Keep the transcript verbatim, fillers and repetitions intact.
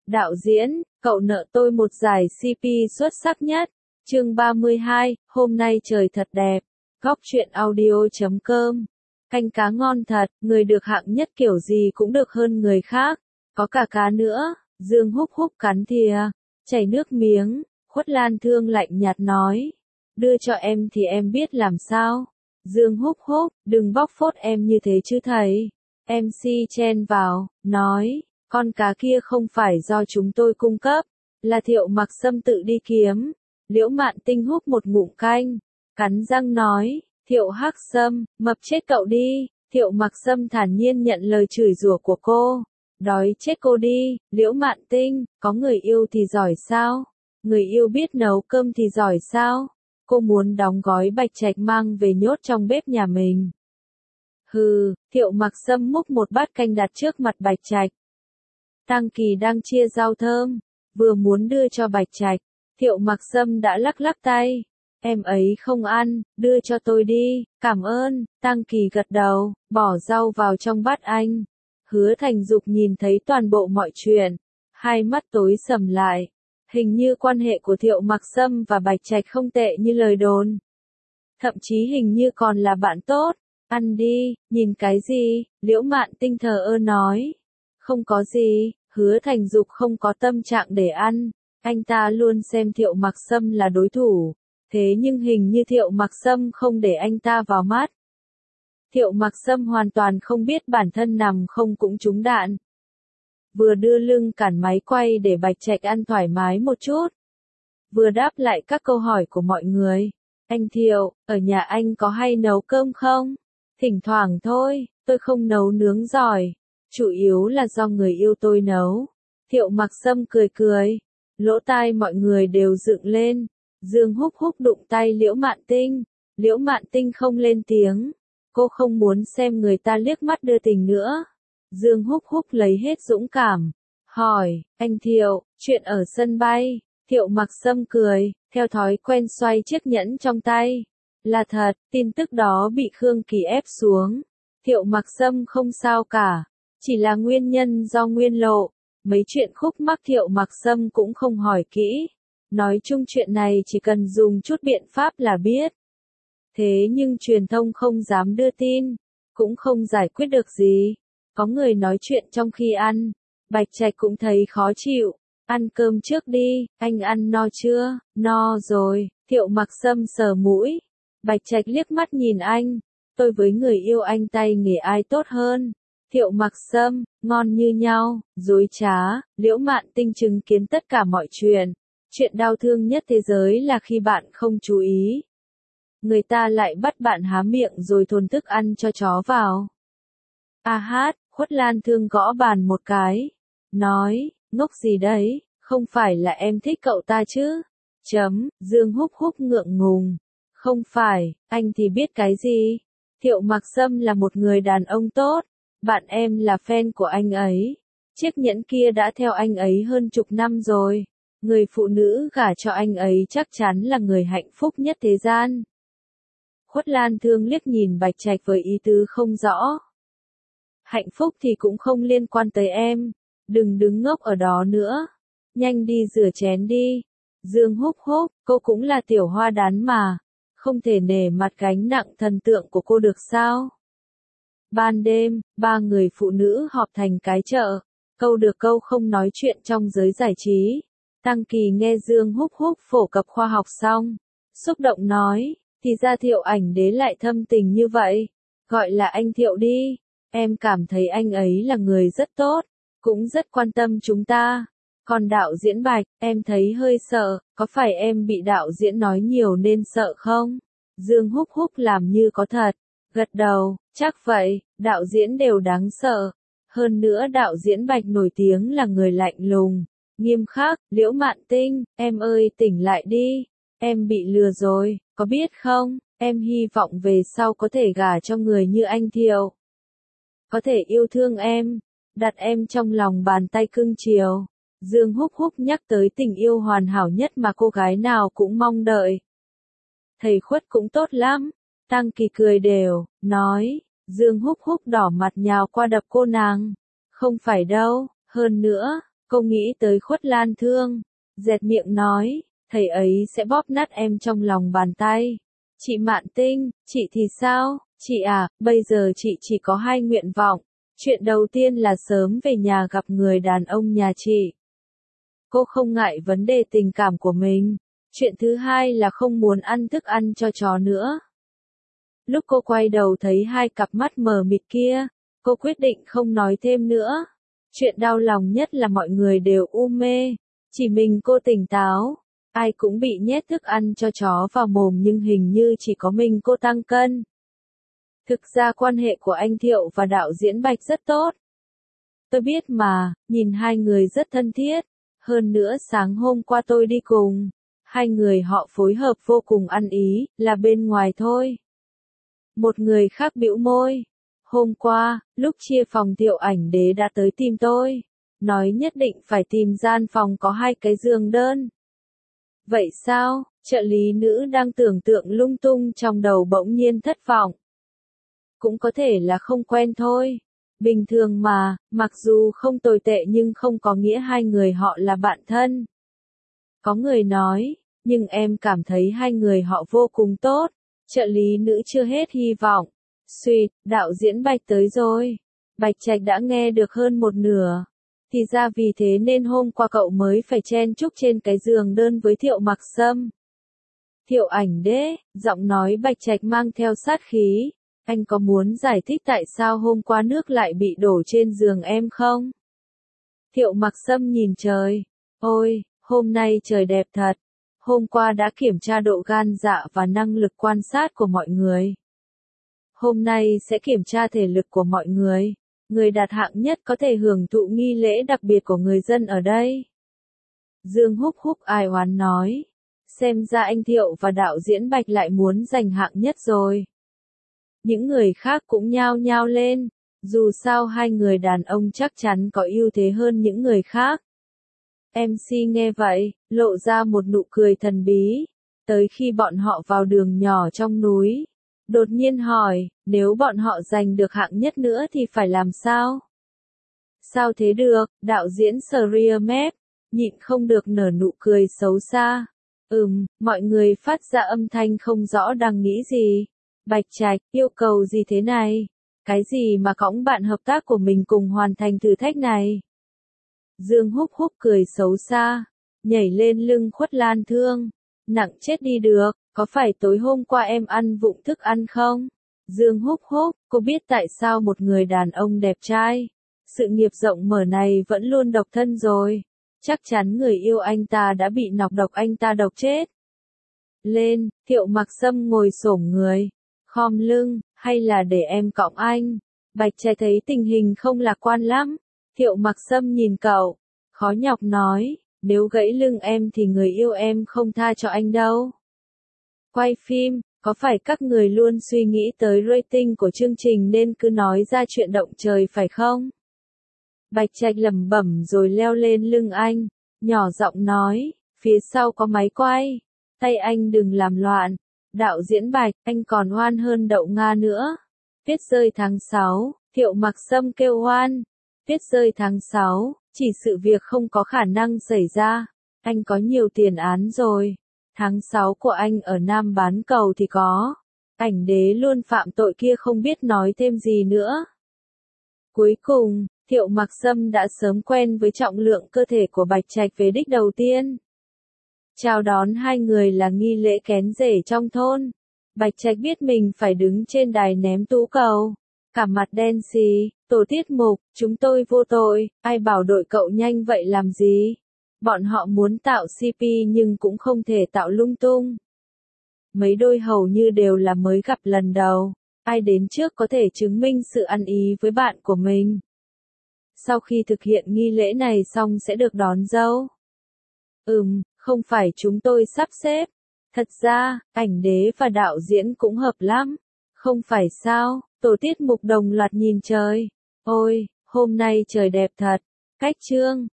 Đạo diễn, cậu nợ tôi một giải xê pê xuất sắc nhất. Chương ba mươi hai, hôm nay trời thật đẹp. Góc truyện audio chấm com. Canh cá ngon thật, người được hạng nhất kiểu gì cũng được hơn người khác. Có cả cá nữa. Dương húc húc cắn thìa, chảy nước miếng. Khuất Lan Thương lạnh nhạt nói. Đưa cho em thì em biết làm sao. Dương húc húc, đừng bóc phốt em như thế chứ thầy. em xê chen vào, nói. Con cá kia không phải do chúng tôi cung cấp, là Thiệu Mặc Sâm tự đi kiếm. Liễu Mạn Tinh húp một ngụm canh, cắn răng nói, Thiệu Hắc Sâm, mập chết cậu đi. Thiệu Mặc Sâm thản nhiên nhận lời chửi rủa của cô. Đói chết cô đi, Liễu Mạn Tinh, có người yêu thì giỏi sao? Người yêu biết nấu cơm thì giỏi sao? Cô muốn đóng gói Bạch Trạch mang về nhốt trong bếp nhà mình. Hừ, Thiệu Mặc Sâm múc một bát canh đặt trước mặt Bạch Trạch. Tăng Kỳ đang chia rau thơm, vừa muốn đưa cho Bạch Trạch, Thiệu Mặc Sâm đã lắc lắc tay. Em ấy không ăn, đưa cho tôi đi, cảm ơn. Tăng Kỳ gật đầu, bỏ rau vào trong bát anh. Hứa Thành Dục nhìn thấy toàn bộ mọi chuyện, hai mắt tối sầm lại. Hình như quan hệ của Thiệu Mặc Sâm và Bạch Trạch không tệ như lời đồn. Thậm chí hình như còn là bạn tốt. Ăn đi, nhìn cái gì? Liễu Mạn Tinh thờ ơ nói. Không có gì. Hứa Thành Dục không có tâm trạng để ăn, anh ta luôn xem Thiệu Mặc Sâm là đối thủ, thế nhưng hình như Thiệu Mặc Sâm không để anh ta vào mắt. Thiệu Mặc Sâm hoàn toàn không biết bản thân nằm không cũng trúng đạn. Vừa đưa lưng cản máy quay để Bạch Trạch ăn thoải mái một chút, vừa đáp lại các câu hỏi của mọi người. Anh Thiệu, ở nhà anh có hay nấu cơm không? Thỉnh thoảng thôi, tôi không nấu nướng giỏi. Chủ yếu là do người yêu tôi nấu. Thiệu Mặc Sâm cười cười. Lỗ tai mọi người đều dựng lên. Dương húc húc đụng tay Liễu Mạn Tinh. Liễu Mạn Tinh không lên tiếng. Cô không muốn xem người ta liếc mắt đưa tình nữa. Dương húc húc lấy hết dũng cảm. Hỏi, anh Thiệu, chuyện ở sân bay. Thiệu Mặc Sâm cười, theo thói quen xoay chiếc nhẫn trong tay. Là thật, tin tức đó bị Khương Kỳ ép xuống. Thiệu Mặc Sâm không sao cả. Chỉ là nguyên nhân do Nguyên Lộ, mấy chuyện khúc mắc Thiệu Mặc Sâm cũng không hỏi kỹ. Nói chung chuyện này chỉ cần dùng chút biện pháp là biết. Thế nhưng truyền thông không dám đưa tin, cũng không giải quyết được gì. Có người nói chuyện trong khi ăn, Bạch Trạch cũng thấy khó chịu. Ăn cơm trước đi, anh ăn no chưa? No rồi. Thiệu Mặc Sâm sờ mũi. Bạch Trạch liếc mắt nhìn anh. Tôi với người yêu anh tay nghề ai tốt hơn? Thiệu Mặc Sâm, ngon như nhau, dối trá. Liễu Mạn Tinh chứng kiến tất cả mọi chuyện. Chuyện đau thương nhất thế giới là khi bạn không chú ý, người ta lại bắt bạn há miệng rồi thôn thức ăn cho chó vào. A hát, Khuất Lan Thương gõ bàn một cái. Nói, ngốc gì đấy, không phải là em thích cậu ta chứ? Chấm, Dương húc húc ngượng ngùng. Không phải, anh thì biết cái gì? Thiệu Mặc Sâm là một người đàn ông tốt. Bạn em là fan của anh ấy. Chiếc nhẫn kia đã theo anh ấy hơn chục năm rồi. Người phụ nữ gả cho anh ấy chắc chắn là người hạnh phúc nhất thế gian. Khuất Lan Thương liếc nhìn Bạch Trạch với ý tứ không rõ. Hạnh phúc thì cũng không liên quan tới em. Đừng đứng ngốc ở đó nữa. Nhanh đi rửa chén đi. Dương húc húc, cô cũng là tiểu hoa đán mà. Không thể nể mặt gánh nặng thần tượng của cô được sao? Ban đêm, ba người phụ nữ họp thành cái chợ, câu được câu không nói chuyện trong giới giải trí. Tăng Kỳ nghe Dương húc húc phổ cập khoa học xong, xúc động nói, thì ra Thiệu ảnh đế lại thâm tình như vậy. Gọi là anh Thiệu đi, em cảm thấy anh ấy là người rất tốt, cũng rất quan tâm chúng ta. Còn đạo diễn Bạch, em thấy hơi sợ, có phải em bị đạo diễn nói nhiều nên sợ không? Dương húc húc làm như có thật. Gật đầu, chắc vậy, đạo diễn đều đáng sợ. Hơn nữa đạo diễn Bạch nổi tiếng là người lạnh lùng, nghiêm khắc. Liễu Mạn Tinh, em ơi tỉnh lại đi. Em bị lừa rồi, có biết không? Em hy vọng về sau có thể gả cho người như anh Thiệu. Có thể yêu thương em, đặt em trong lòng bàn tay cưng chiều. Dương húc húc nhắc tới tình yêu hoàn hảo nhất mà cô gái nào cũng mong đợi. Thầy Khuất cũng tốt lắm. Tăng Kỳ cười đều, nói, Dương húc húc đỏ mặt nhào qua đập cô nàng. Không phải đâu, hơn nữa, Cô nghĩ tới Khuất Lan Thương, dẹt miệng nói, thầy ấy sẽ bóp nát em trong lòng bàn tay. Chị Mạn Tinh, chị thì sao? Chị à, bây giờ chị chỉ có hai nguyện vọng. Chuyện đầu tiên là sớm về nhà gặp người đàn ông nhà chị. Cô không ngại vấn đề tình cảm của mình. Chuyện thứ hai là không muốn ăn thức ăn cho chó nữa. Lúc cô quay đầu thấy hai cặp mắt mờ mịt kia, cô quyết định không nói thêm nữa. Chuyện đau lòng nhất là mọi người đều u mê, chỉ mình cô tỉnh táo. Ai cũng bị nhét thức ăn cho chó vào mồm nhưng hình như chỉ có mình cô tăng cân. Thực ra quan hệ của anh Thiệu và đạo diễn Bạch rất tốt. Tôi biết mà, nhìn hai người rất thân thiết. Hơn nữa sáng hôm qua tôi đi cùng. Hai người họ phối hợp vô cùng ăn ý, là bên ngoài thôi. Một người khác bĩu môi. Hôm qua, lúc chia phòng Thiệu Ảnh Đế đã tới tìm tôi. Nói nhất định phải tìm gian phòng có hai cái giường đơn. Vậy sao? Trợ lý nữ đang tưởng tượng lung tung trong đầu bỗng nhiên thất vọng. Cũng có thể là không quen thôi. Bình thường mà, mặc dù không tồi tệ nhưng không có nghĩa hai người họ là bạn thân. Có người nói, nhưng em cảm thấy hai người họ vô cùng tốt. Trợ lý nữ chưa hết hy vọng. Xuyệt, đạo diễn Bạch tới rồi. Bạch Trạch đã nghe được hơn một nửa. Thì ra vì thế nên hôm qua cậu mới phải chen chúc trên cái giường đơn với Thiệu Mặc Sâm. Thiệu Ảnh Đế, giọng nói Bạch Trạch mang theo sát khí. Anh có muốn giải thích tại sao hôm qua nước lại bị đổ trên giường em không? Thiệu Mặc Sâm nhìn trời. Ôi, hôm nay trời đẹp thật. Hôm qua đã kiểm tra độ gan dạ và năng lực quan sát của mọi người. Hôm nay sẽ kiểm tra thể lực của mọi người. Người đạt hạng nhất có thể hưởng thụ nghi lễ đặc biệt của người dân ở đây. Dương Húc Húc ai oán nói. Xem ra anh Thiệu và đạo diễn Bạch lại muốn giành hạng nhất rồi. Những người khác cũng nhao nhao lên. Dù sao hai người đàn ông chắc chắn có ưu thế hơn những người khác. em xê nghe vậy, lộ ra một nụ cười thần bí. Tới khi bọn họ vào đường nhỏ trong núi. Đột nhiên hỏi, nếu bọn họ giành được hạng nhất nữa thì phải làm sao? Sao thế được, đạo diễn Sria Mép, nhịn không được nở nụ cười xấu xa. Ừm, mọi người phát ra âm thanh không rõ đang nghĩ gì. Bạch Trạch, yêu cầu gì thế này? Cái gì mà cõng bạn hợp tác của mình cùng hoàn thành thử thách này? Dương Húc Húc cười xấu xa, nhảy lên lưng Khuất Lan Thương. Nặng chết đi được, có phải tối hôm qua em ăn vụng thức ăn không? Dương Húc Húc, cô biết tại sao một người đàn ông đẹp trai, sự nghiệp rộng mở này vẫn luôn độc thân rồi. Chắc chắn người yêu anh ta đã bị nọc độc anh ta độc chết. Lên, Thiệu Mặc Sâm ngồi xổm người, khom lưng, hay là để em cõng anh? Bạch Trai thấy tình hình không lạc quan lắm. Thiệu Mặc Sâm nhìn cậu, khó nhọc nói, nếu gãy lưng em thì người yêu em không tha cho anh đâu. Quay phim, có phải các người luôn suy nghĩ tới rating của chương trình nên cứ nói ra chuyện động trời phải không? Bạch Trạch lẩm bẩm rồi leo lên lưng anh, nhỏ giọng nói, phía sau có máy quay, tay anh đừng làm loạn. Đạo diễn Bạch, anh còn oan hơn đậu Nga nữa. Tuyết rơi tháng sáu, Thiệu Mặc Sâm kêu oan. Tuyết rơi tháng sáu, chỉ sự việc không có khả năng xảy ra. Anh có nhiều tiền án rồi. Tháng sáu của anh ở Nam bán cầu thì có. Ảnh Đế luôn phạm tội kia không biết nói thêm gì nữa. Cuối cùng, Thiệu Mặc Sâm đã sớm quen với trọng lượng cơ thể của Bạch Trạch về đích đầu tiên. Chào đón hai người là nghi lễ kén rể trong thôn. Bạch Trạch biết mình phải đứng trên đài ném tú cầu. Cả mặt đen xì, tổ tiết mục, chúng tôi vô tội, ai bảo đội cậu nhanh vậy làm gì? Bọn họ muốn tạo xê pê nhưng cũng không thể tạo lung tung. Mấy đôi hầu như đều là mới gặp lần đầu. Ai đến trước có thể chứng minh sự ăn ý với bạn của mình. Sau khi thực hiện nghi lễ này xong sẽ được đón dâu. Ừm, không phải chúng tôi sắp xếp. Thật ra, Ảnh Đế và đạo diễn cũng hợp lắm. Không phải sao, tổ tiết mục đồng loạt nhìn trời. Ôi, hôm nay trời đẹp thật. Cách chương.